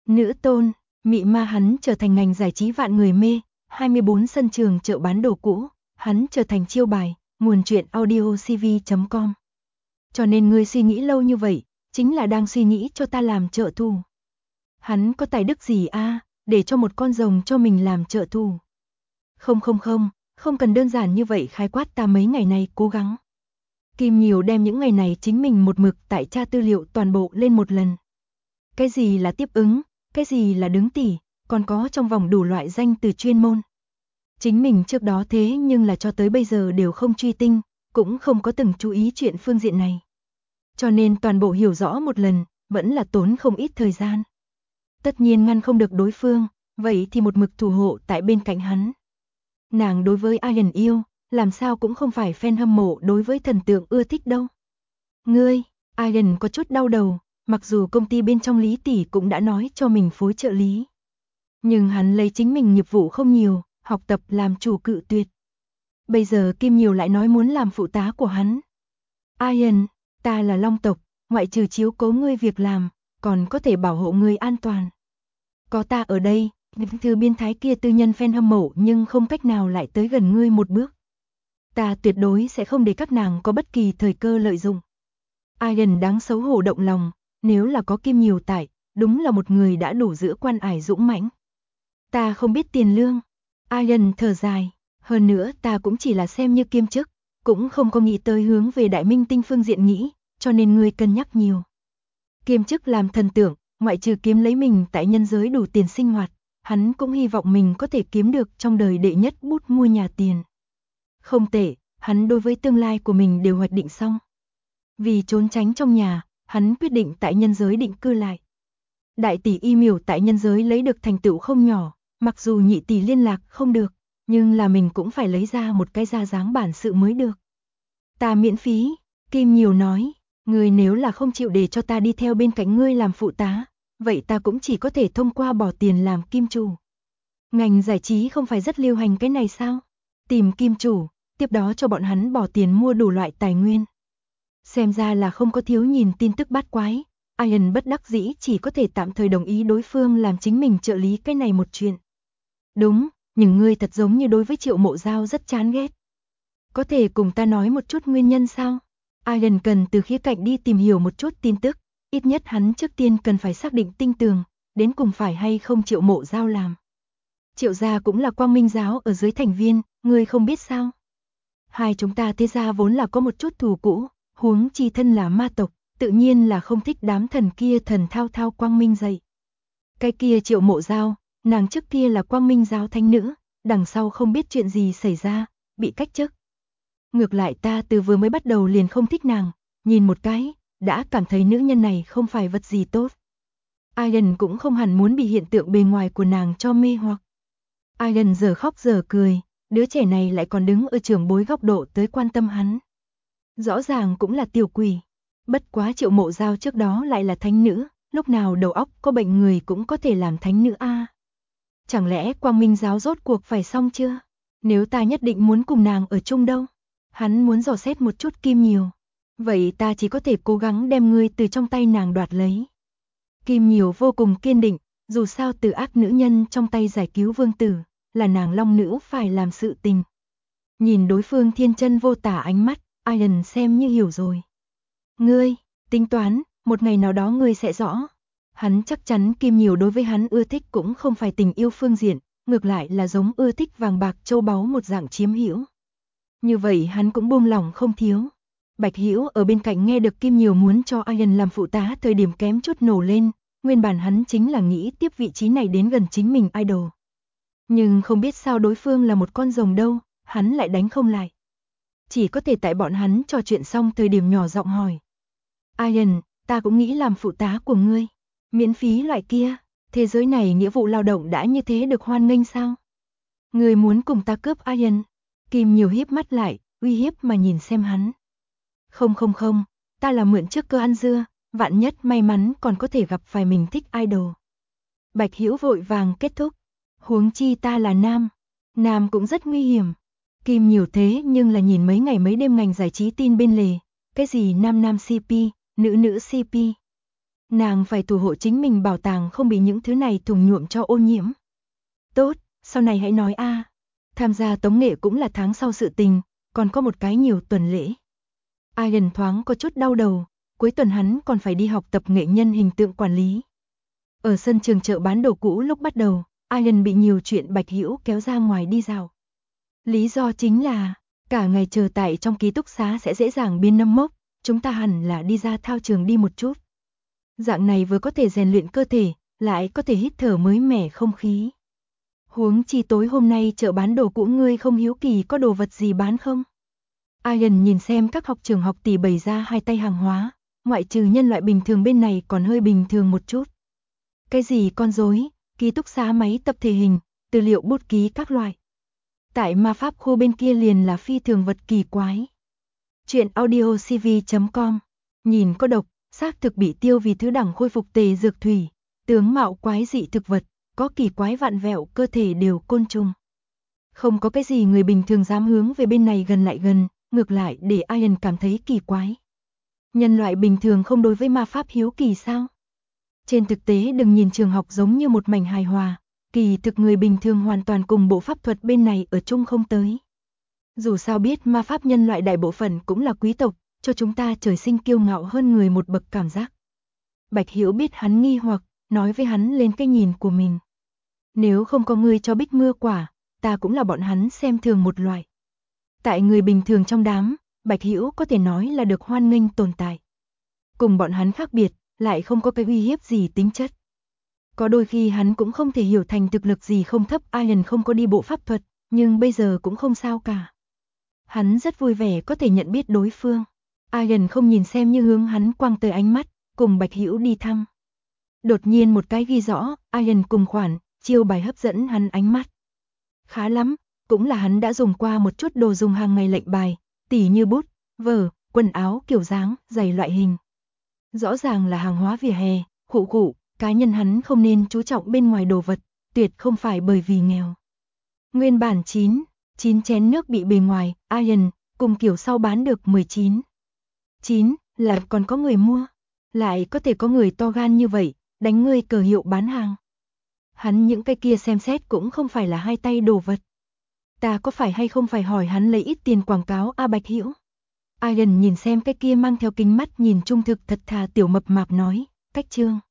Nữ tôn, mị ma hắn trở thành ngành giải trí vạn người mê, 24 sân trường chợ bán đồ cũ, hắn trở thành chiêu bài, nguồn truyện audiocv.com. Cho nên ngươi suy nghĩ lâu như vậy, chính là đang suy nghĩ cho ta làm trợ thủ. Hắn có tài đức gì a, để cho một con rồng cho mình làm trợ thủ. Không cần đơn giản như vậy, khái quát ta mấy ngày này cố gắng. Kim Nhiều đem những ngày này chính mình một mực tại tra tư liệu toàn bộ lên một lần. Cái gì là tiếp ứng, cái gì là đứng tỉ, còn có trong vòng đủ loại danh từ chuyên môn. Chính mình trước đó thế nhưng là cho tới bây giờ đều không truy tinh, cũng không có từng chú ý chuyện phương diện này. Cho nên toàn bộ hiểu rõ một lần, vẫn là tốn không ít thời gian. Tất nhiên ngăn không được đối phương, vậy thì một mực thủ hộ tại bên cạnh hắn. Nàng đối với Iron yêu, làm sao cũng không phải fan hâm mộ đối với thần tượng ưa thích đâu. Ngươi, Iron có chút đau đầu, mặc dù công ty bên trong Lý tỷ cũng đã nói cho mình phối trợ lý. Nhưng hắn lấy chính mình nghiệp vụ không nhiều, học tập làm chủ cự tuyệt. Bây giờ Kim Nhiều lại nói muốn làm phụ tá của hắn. Iron, ta là Long tộc, ngoại trừ chiếu cố ngươi việc làm, còn có thể bảo hộ ngươi an toàn. Có ta ở đây, những thứ biến thái kia tư nhân fan hâm mộ nhưng không cách nào lại tới gần ngươi một bước. Ta tuyệt đối sẽ không để các nàng có bất kỳ thời cơ lợi dụng. Iron đáng xấu hổ động lòng, nếu là có Kim Nhiều tại, đúng là một người đã đủ giữa quan ải dũng mãnh. Ta không biết tiền lương. Iron thở dài, hơn nữa ta cũng chỉ là xem như kiêm chức, cũng không có nghĩ tới hướng về Đại Minh Tinh phương diện nghĩ, cho nên ngươi cân nhắc nhiều. Kiêm chức làm thần tượng, ngoại trừ kiếm lấy mình tại nhân giới đủ tiền sinh hoạt, hắn cũng hy vọng mình có thể kiếm được trong đời đệ nhất bút mua nhà tiền. Không tệ, hắn đối với tương lai của mình đều hoạch định xong. Vì trốn tránh trong nhà, hắn quyết định tại nhân giới định cư lại. Đại tỷ y miểu tại nhân giới lấy được thành tựu không nhỏ, mặc dù nhị tỷ liên lạc không được, nhưng là mình cũng phải lấy ra một cái ra dáng bản sự mới được. Ta miễn phí, Kim Nhiều nói, ngươi nếu là không chịu để cho ta đi theo bên cạnh ngươi làm phụ tá, vậy ta cũng chỉ có thể thông qua bỏ tiền làm kim chủ. Ngành giải trí không phải rất lưu hành cái này sao? Tìm kim chủ, tiếp đó cho bọn hắn bỏ tiền mua đủ loại tài nguyên. Xem ra là không có thiếu nhìn tin tức bát quái, Iron bất đắc dĩ chỉ có thể tạm thời đồng ý đối phương làm chính mình trợ lý cái này một chuyện. Đúng, nhưng ngươi thật giống như đối với Triệu Mộ Giao rất chán ghét. Có thể cùng ta nói một chút nguyên nhân sao? Iron cần từ khía cạnh đi tìm hiểu một chút tin tức, ít nhất hắn trước tiên cần phải xác định tinh tường, đến cùng phải hay không Triệu Mộ Giao làm. Triệu gia cũng là Quang Minh giáo ở dưới thành viên, ngươi không biết sao? Hai chúng ta thế gia vốn là có một chút thù cũ, huống chi thân là ma tộc, tự nhiên là không thích đám thần kia thần thao thao Quang Minh dạy. Cái kia Triệu Mộ Giao, nàng trước kia là Quang Minh giáo thánh nữ, đằng sau không biết chuyện gì xảy ra, bị cách chức. Ngược lại ta từ vừa mới bắt đầu liền không thích nàng, nhìn một cái, đã cảm thấy nữ nhân này không phải vật gì tốt. Iron cũng không hẳn muốn bị hiện tượng bề ngoài của nàng cho mê hoặc. Iron giờ khóc giờ cười, đứa trẻ này lại còn đứng ở trưởng bối góc độ tới quan tâm hắn. Rõ ràng cũng là tiểu quỷ, bất quá Triệu Mộ Giao trước đó lại là thánh nữ, lúc nào đầu óc có bệnh người cũng có thể làm thánh nữ a. Chẳng lẽ Quang Minh giáo rốt cuộc phải xong chưa? Nếu ta nhất định muốn cùng nàng ở chung đâu? Hắn muốn dò xét một chút Kim Nhiều. Vậy ta chỉ có thể cố gắng đem ngươi từ trong tay nàng đoạt lấy. Kim Nhiều vô cùng kiên định, dù sao từ ác nữ nhân trong tay giải cứu vương tử, là nàng long nữ phải làm sự tình. Nhìn đối phương thiên chân vô tả ánh mắt, Iron xem như hiểu rồi. Ngươi, tính toán, một ngày nào đó ngươi sẽ rõ. Hắn chắc chắn Kim Nhiều đối với hắn ưa thích cũng không phải tình yêu phương diện, ngược lại là giống ưa thích vàng bạc châu báu một dạng chiếm hữu. Như vậy hắn cũng buông lòng không thiếu. Bạch Hữu ở bên cạnh nghe được Kim Nhiều muốn cho Iron làm phụ tá thời điểm kém chút nổ lên, nguyên bản hắn chính là nghĩ tiếp vị trí này đến gần chính mình idol. Nhưng không biết sao đối phương là một con rồng đâu, hắn lại đánh không lại. Chỉ có thể tại bọn hắn trò chuyện xong thời điểm nhỏ giọng hỏi. Iron, ta cũng nghĩ làm phụ tá của ngươi. Miễn phí loại kia, thế giới này nghĩa vụ lao động đã như thế được hoan nghênh sao? Ngươi muốn cùng ta cướp Iron? Kim Nhiều híp mắt lại, uy hiếp mà nhìn xem hắn. Không, ta là mượn trước cơ ăn dưa, vạn nhất may mắn còn có thể gặp phải mình thích idol. Bạch Hữu vội vàng kết thúc. Huống chi ta là nam. Nam cũng rất nguy hiểm. Kim Nhiều thế nhưng là nhìn mấy ngày mấy đêm ngành giải trí tin bên lề. Cái gì nam nam CP, nữ nữ CP. Nàng phải thủ hộ chính mình bảo tàng không bị những thứ này thùng nhuộm cho ô nhiễm. Tốt, sau này hãy nói a. Tham gia tống nghệ cũng là tháng sau sự tình, còn có một cái nhiều tuần lễ. Ian thoáng có chút đau đầu, cuối tuần hắn còn phải đi học tập nghệ nhân hình tượng quản lý. Ở sân trường chợ bán đồ cũ lúc bắt đầu, Ian bị nhiều chuyện Bạch Hữu kéo ra ngoài đi dạo. Lý do chính là, cả ngày chờ tại trong ký túc xá sẽ dễ dàng biến nấm mốc, chúng ta hẳn là đi ra thao trường đi một chút. Dạng này vừa có thể rèn luyện cơ thể, lại có thể hít thở mới mẻ không khí. Huống chi tối hôm nay chợ bán đồ cũ ngươi không hiếu kỳ có đồ vật gì bán không? Ian nhìn xem các học trường học tỷ bày ra hai tay hàng hóa, ngoại trừ nhân loại bình thường bên này còn hơi bình thường một chút. Cái gì con rối, ký túc xá máy tập thể hình, tư liệu bút ký các loại. Tại ma pháp khu bên kia liền là phi thường vật kỳ quái. Chuyện audiocv.com. Nhìn có độc, xác thực bị tiêu vì thứ đẳng khôi phục tề dược thủy, tướng mạo quái dị thực vật, có kỳ quái vạn vẹo cơ thể đều côn trùng. Không có cái gì người bình thường dám hướng về bên này gần lại gần, ngược lại để Ian cảm thấy kỳ quái. Nhân loại bình thường không đối với ma pháp hiếu kỳ sao? Trên thực tế đừng nhìn trường học giống như một mảnh hài hòa, kỳ thực người bình thường hoàn toàn cùng bộ pháp thuật bên này ở chung không tới. Dù sao biết ma pháp nhân loại đại bộ phận cũng là quý tộc, cho chúng ta trời sinh kiêu ngạo hơn người một bậc cảm giác. Bạch Hiểu biết hắn nghi hoặc, nói với hắn lên cái nhìn của mình. Nếu không có người cho Bích Mưa quả, ta cũng là bọn hắn xem thường một loại. Tại người bình thường trong đám, Bạch Hiểu có thể nói là được hoan nghênh tồn tại. Cùng bọn hắn khác biệt, lại không có cái uy hiếp gì tính chất. Có đôi khi hắn cũng không thể hiểu thành thực lực gì không thấp Ian không có đi bộ pháp thuật, nhưng bây giờ cũng không sao cả. Hắn rất vui vẻ có thể nhận biết đối phương. Ian không nhìn xem như hướng hắn quăng tới ánh mắt, cùng Bạch Hữu đi thăm. Đột nhiên một cái ghi rõ, Ian cùng khoản, chiêu bài hấp dẫn hắn ánh mắt. Khá lắm, cũng là hắn đã dùng qua một chút đồ dùng hàng ngày lệnh bài, tỉ như bút, vở, quần áo kiểu dáng, giày loại hình. Rõ ràng là hàng hóa vỉa hè, khụ, cá nhân hắn không nên chú trọng bên ngoài đồ vật, tuyệt không phải bởi vì nghèo. Nguyên bản 9 chén nước bị bề ngoài, Ian, cùng kiểu sau bán được 19. 9 là còn có người mua, lại có thể có người to gan như vậy, đánh ngươi cờ hiệu bán hàng. Hắn những cái kia xem xét cũng không phải là hai tay đồ vật. Ta có phải hay không phải hỏi hắn lấy ít tiền quảng cáo Bạch Hữu? Ian nhìn xem cái kia mang theo kính mắt nhìn trung thực thật thà tiểu mập mạp nói, cách trương.